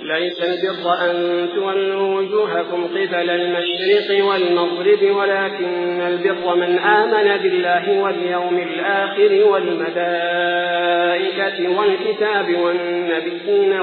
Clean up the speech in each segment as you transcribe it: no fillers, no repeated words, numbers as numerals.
ليس البر أن تولوا وجوهكم قبل المشرق والمغرب ولكن البر من آمن بالله واليوم الآخر والملائكة والكتاب والنبيين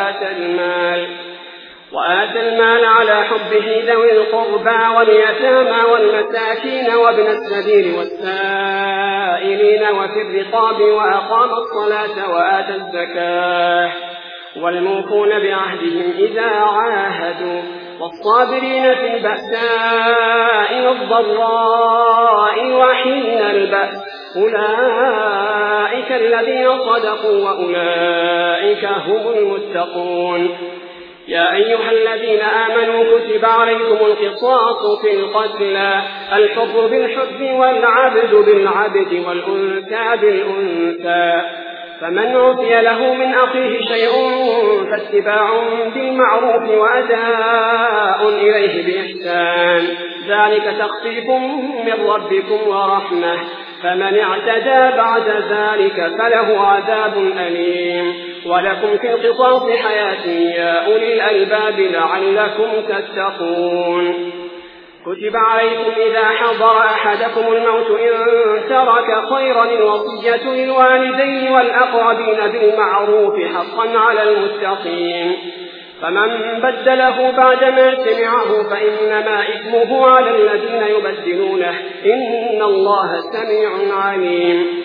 وآتى المال على حبه ذوي القربى واليتامى والمساكين وابن السبيل والسائلين وفي الرقاب وأقام الصلاة وآتى الزكاة والموفون بعهدهم إذا عاهدوا والصابرين في البأساء والضراء وحين البأس أولئك الذين صدقوا وأولئك هم المتقون. يا أيها الذين آمنوا كتب عليكم القصاص في القتلى الحر بالحر والعبد بالعبد والأنثى بالأنثى فمن عفي له من أخيه شيء فاتباع بالمعروف وأداء إليه بإحسان ذلك تخفيف من ربكم ورحمة فمن اعتدى بعد ذلك فله عذاب أليم. ولكم في القصاص حياة يا أولي الألباب لعلكم تتقون. كتب عليكم إذا حضر أحدكم الموت إن ترك خيرا الوصية للوالدين والأقربين بالمعروف حقا على المتقين فمن بدله بعدما سمعه فإنما إثمه على الذين يبدلونه إن الله سميع عليم.